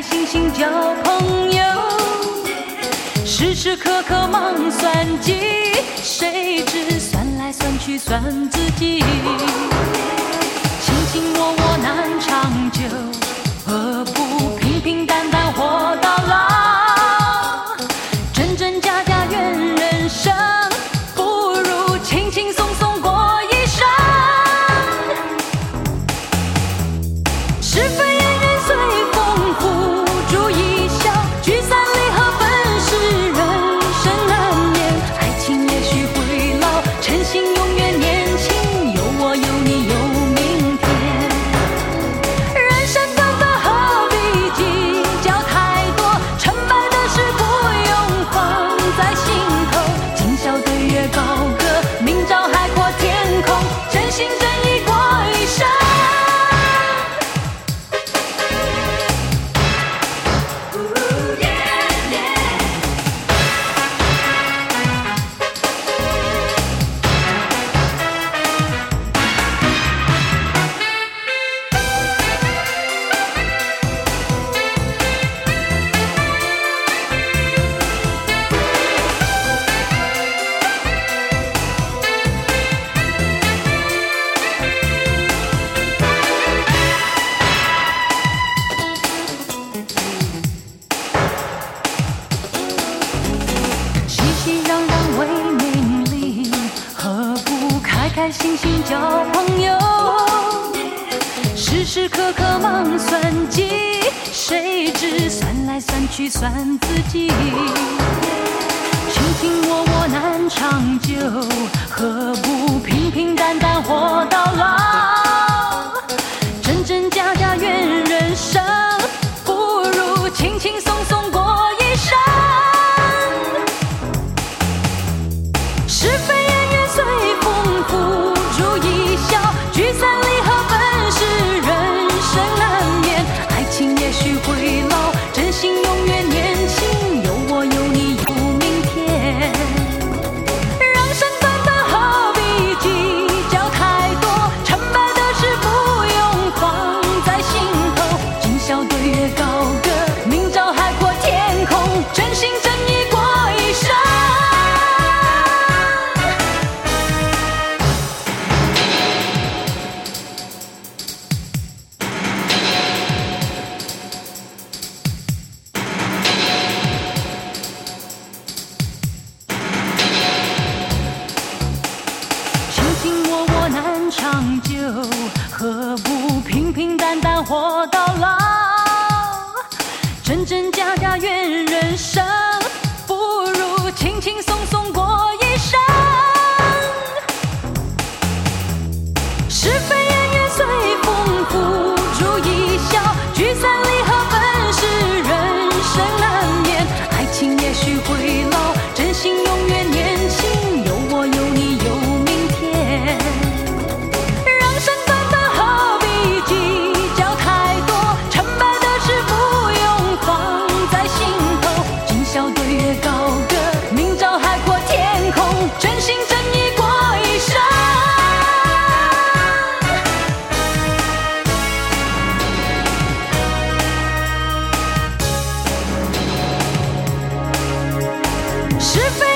开心心交朋友，时时刻刻忙算计，谁知算来算去算自己。卿卿我我难长久，何不平平淡淡活到老？真真假假怨人生，不如轻轻松松过一生。是非恩怨随风付诸一笑，聚散离合本是人生难免。爱情也许会老，真心永远年轻，有我有你有明天。人生短短何必计较太多，成败的事不用放在心头。今宵对月高歌，明朝海阔天空，真心真意过一生。熙熙攘攘为名利，何不开开心心交朋友？时时刻刻忙算计，谁知算来算去算自己。卿卿我我难长久，何不平平淡淡活到老？真真假假怨人生，不如轻轻松松过一生。是非恩怨随风付诸一笑，聚散离合本是人生难免。爱情也许会老，真心永远年轻，有我有你有明天。人生短短何必计较太多，成败的事不用放在心头。今宵对月高歌，明朝海阔天空，真心真意过一生。卿卿我我难长久，何不平平淡淡活到老？真真假假怨人生，不如轻轻松松过一生。是非恩怨随风付诸一笑，聚散离合本是人生难免。爱情也许会老，真心永远年轻，有我有你有明天。人生短短何必计较太多，成败的事不用放在心头。今宵对月高歌，明朝海阔天空，真心真意过一生。是非